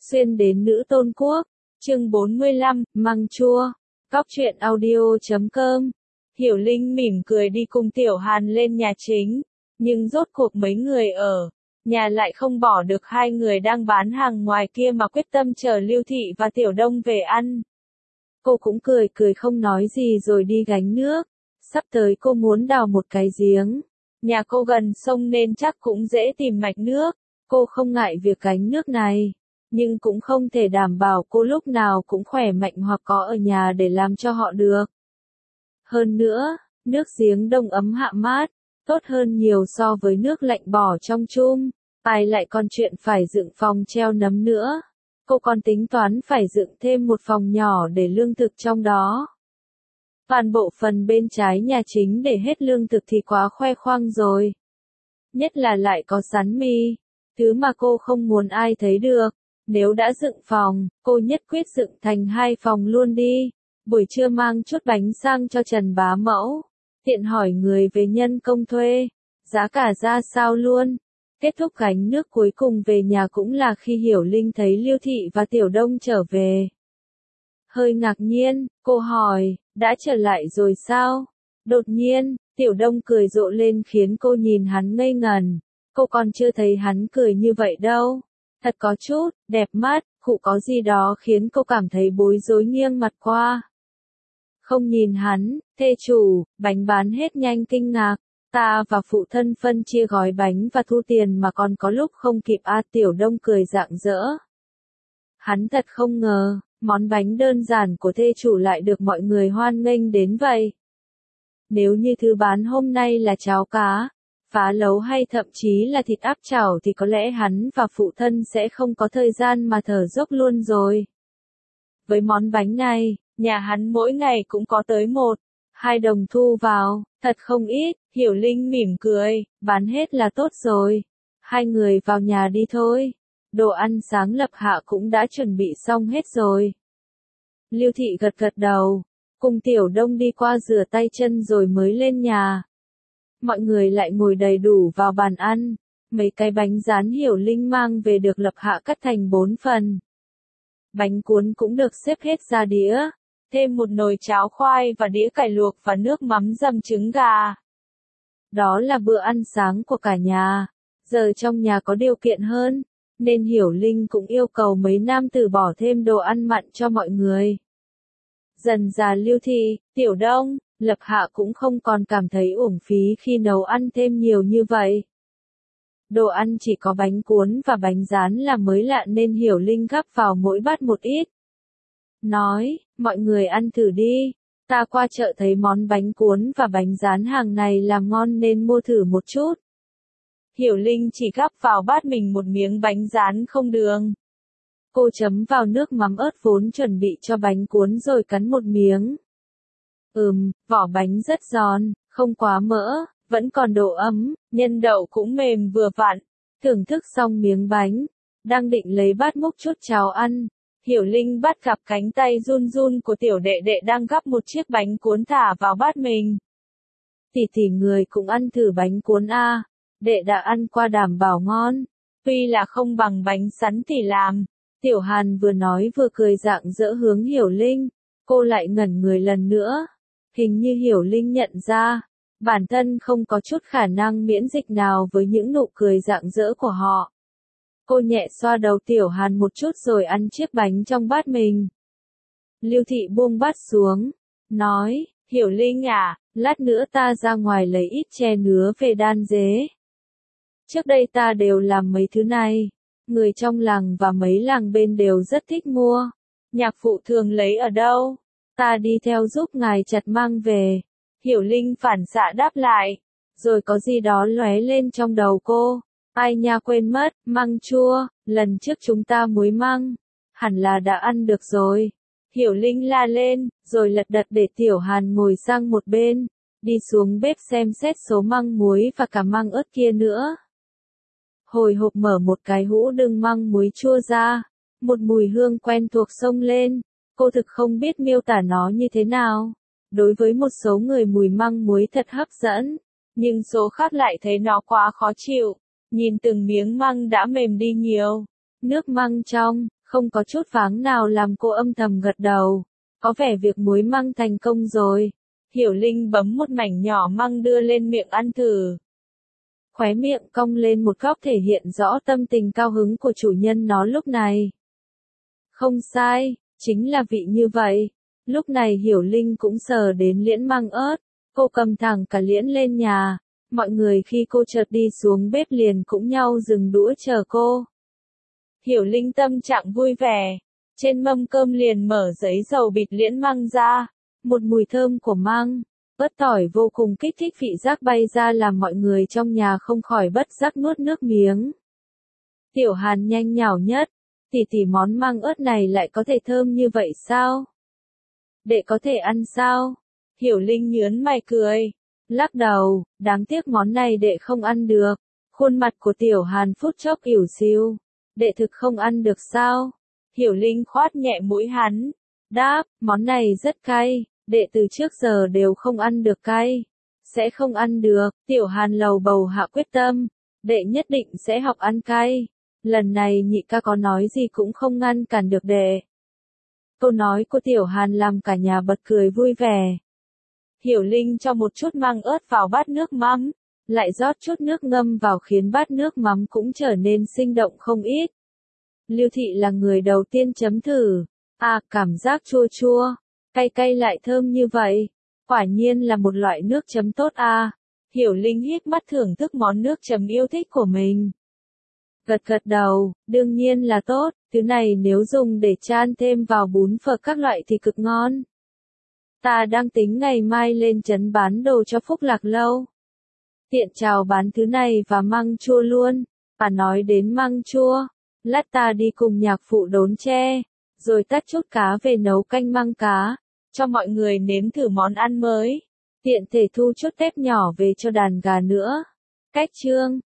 Xuyên đến nữ tôn quốc, chương 45, măng chua, Góc truyện audio.com. Hiểu Linh mỉm cười đi cùng Tiểu Hàn lên nhà chính, nhưng rốt cuộc mấy người ở nhà lại không bỏ được hai người đang bán hàng ngoài kia mà quyết tâm chờ Lưu Thị và Tiểu Đông về ăn. Cô cũng cười cười không nói gì rồi đi gánh nước. Sắp tới cô muốn đào một cái giếng. Nhà cô gần sông nên chắc cũng dễ tìm mạch nước. Cô không ngại việc gánh nước này, nhưng cũng không thể đảm bảo cô lúc nào cũng khỏe mạnh hoặc có ở nhà để làm cho họ được. Hơn nữa, nước giếng đông ấm hạ mát, tốt hơn nhiều so với nước lạnh bỏ trong chum. Ai lại còn chuyện phải dựng phòng treo nấm nữa. Cô còn tính toán phải dựng thêm một phòng nhỏ để lương thực trong đó. Toàn bộ phần bên trái nhà chính để hết lương thực thì quá khoe khoang rồi. Nhất là lại có sắn mi, thứ mà cô không muốn ai thấy được. Nếu đã dựng phòng, cô nhất quyết dựng thành 2 phòng luôn đi. Buổi trưa mang chút bánh sang cho Trần bá mẫu. Tiện hỏi người về nhân công thuê. Giá cả ra sao luôn. Kết thúc gánh nước cuối cùng về nhà cũng là khi Hiểu Linh thấy Lưu Thị và Tiểu Đông trở về. Hơi ngạc nhiên, cô hỏi, đã trở lại rồi sao? Đột nhiên, Tiểu Đông cười rộ lên khiến cô nhìn hắn ngây ngần. Cô còn chưa thấy hắn cười như vậy đâu. Thật có chút, đẹp mắt, khụ có gì đó khiến cô cảm thấy bối rối nghiêng mặt qua. Không nhìn hắn, thê chủ, bánh bán hết nhanh kinh ngạc. Ta và phụ thân phân chia gói bánh và thu tiền mà còn có lúc không kịp Tiểu Đông cười rạng rỡ. Hắn thật không ngờ, món bánh đơn giản của thê chủ lại được mọi người hoan nghênh đến vậy. Nếu như thứ bán hôm nay là cháo cá, phá lấu hay thậm chí là thịt áp chảo thì có lẽ hắn và phụ thân sẽ không có thời gian mà thở dốc luôn rồi. Với món bánh này, nhà hắn mỗi ngày cũng có tới 1-2 đồng thu vào, thật không ít. Hiểu Linh mỉm cười, bán hết là tốt rồi. Hai người vào nhà đi thôi. Đồ ăn sáng Lập Hạ cũng đã chuẩn bị xong hết rồi. Lưu Thị gật gật đầu, cùng Tiểu Đông đi qua rửa tay chân rồi mới lên nhà. Mọi người lại ngồi đầy đủ vào bàn ăn. Mấy cái bánh rán Hiểu Linh mang về được Lập Hạ cắt thành 4 phần. Bánh cuốn cũng được xếp hết ra đĩa. Thêm một nồi cháo khoai và đĩa cải luộc và nước mắm dầm trứng gà. Đó là bữa ăn sáng của cả nhà. Giờ trong nhà có điều kiện hơn, nên Hiểu Linh cũng yêu cầu mấy nam tử bỏ thêm đồ ăn mặn cho mọi người. Dần dà Lưu Thị, Tiểu Đông, Lập Hạ cũng không còn cảm thấy uổng phí khi nấu ăn thêm nhiều như vậy. Đồ ăn chỉ có bánh cuốn và bánh rán là mới lạ nên Hiểu Linh gắp vào mỗi bát một ít. Nói, mọi người ăn thử đi. Ta qua chợ thấy món bánh cuốn và bánh rán hàng này làm ngon nên mua thử một chút. Hiểu Linh chỉ gắp vào bát mình một miếng bánh rán không đường. Cô chấm vào nước mắm ớt vốn chuẩn bị cho bánh cuốn rồi cắn một miếng. Vỏ bánh rất giòn, không quá mỡ, vẫn còn độ ấm, nhân đậu cũng mềm vừa vặn. Thưởng thức xong miếng bánh, đang định lấy bát múc chút cháo ăn. Hiểu Linh bắt gặp cánh tay run run của tiểu đệ đệ đang gắp một chiếc bánh cuốn thả vào bát mình. Tỷ người cũng ăn thử bánh cuốn a. Đệ đã ăn qua đảm bảo ngon. Tuy là không bằng bánh sắn tỷ làm. Tiểu Hàn vừa nói vừa cười rạng rỡ hướng Hiểu Linh. Cô lại ngẩn người lần nữa. Hình như Hiểu Linh nhận ra, bản thân không có chút khả năng miễn dịch nào với những nụ cười rạng rỡ của họ. Cô nhẹ xoa đầu Tiểu Hàn một chút rồi ăn chiếc bánh trong bát mình. Lưu Thị buông bát xuống, nói, Hiểu Linh à, lát nữa ta ra ngoài lấy ít tre nứa về đan dế. Trước đây ta đều làm mấy thứ này, người trong làng và mấy làng bên đều rất thích mua. Nhạc phụ thường lấy ở đâu? Ta đi theo giúp ngài chặt mang về. Hiểu Linh phản xạ đáp lại, rồi có gì đó lóe lên trong đầu cô. Ai nha quên mất, măng chua, lần trước chúng ta muối măng, hẳn là đã ăn được rồi. Hiểu Linh la lên, rồi lật đật để Tiểu Hàn ngồi sang một bên, đi xuống bếp xem xét số măng muối và cả măng ớt kia nữa. Hồi hộp mở một cái hũ đựng măng muối chua ra, một mùi hương quen thuộc xông lên, cô thực không biết miêu tả nó như thế nào. Đối với một số người mùi măng muối thật hấp dẫn, nhưng số khác lại thấy nó quá khó chịu. Nhìn từng miếng măng đã mềm đi nhiều, nước măng trong, Không có chút váng nào làm cô âm thầm gật đầu. Có vẻ việc muối măng thành công rồi. Hiểu Linh bấm một mảnh nhỏ măng đưa lên miệng ăn thử. Khóe miệng cong lên một góc thể hiện rõ tâm tình cao hứng của chủ nhân nó lúc này. Không sai, chính là vị như vậy. Lúc này Hiểu Linh cũng sờ đến liễn măng ớt. Cô cầm thẳng cả liễn lên nhà. Mọi người khi cô chợt đi xuống bếp liền cũng nhau dừng đũa chờ cô. Hiểu Linh tâm trạng vui vẻ. Trên mâm cơm liền mở giấy dầu bịt liễn măng ra. Một mùi thơm của măng, ớt tỏi vô cùng kích thích vị giác bay ra làm mọi người trong nhà không khỏi bất giác nuốt nước miếng. Tiểu Hàn nhanh nhảu nhất. Tỷ món măng ớt này lại có thể thơm như vậy sao? Đệ có thể ăn sao? Hiểu Linh nhớn mày cười. Lắc đầu, đáng tiếc món này đệ không ăn được. Khuôn mặt của Tiểu Hàn phút chốc ỉu xìu. Đệ thực không ăn được sao? Hiểu Linh khoát nhẹ mũi hắn. Đáp, món này rất cay, đệ từ trước giờ đều không ăn được cay. Sẽ không ăn được, Tiểu Hàn lầu bầu hạ quyết tâm. Đệ nhất định sẽ học ăn cay. Lần này nhị ca có nói gì cũng không ngăn cản được đệ. Câu nói của Tiểu Hàn làm cả nhà bật cười vui vẻ. Hiểu Linh cho một chút măng ớt vào bát nước mắm, lại rót chút nước ngâm vào khiến bát nước mắm cũng trở nên sinh động không ít. Lưu Thị là người đầu tiên chấm thử. Cảm giác chua chua, cay cay lại thơm như vậy. Quả nhiên là một loại nước chấm tốt à. Hiểu Linh híp mắt thưởng thức món nước chấm yêu thích của mình. Gật gật đầu, đương nhiên là tốt, thứ này nếu dùng để chan thêm vào bún phở các loại thì cực ngon. Ta đang tính ngày mai lên trấn bán đồ cho Phúc Lạc Lâu. Tiện chào bán thứ này và măng chua luôn. Nói đến măng chua, lát ta đi cùng nhạc phụ đốn tre, rồi tắt chút cá về nấu canh măng cá, cho mọi người nếm thử món ăn mới. Tiện thể thu chút tép nhỏ về cho đàn gà nữa. Cách chương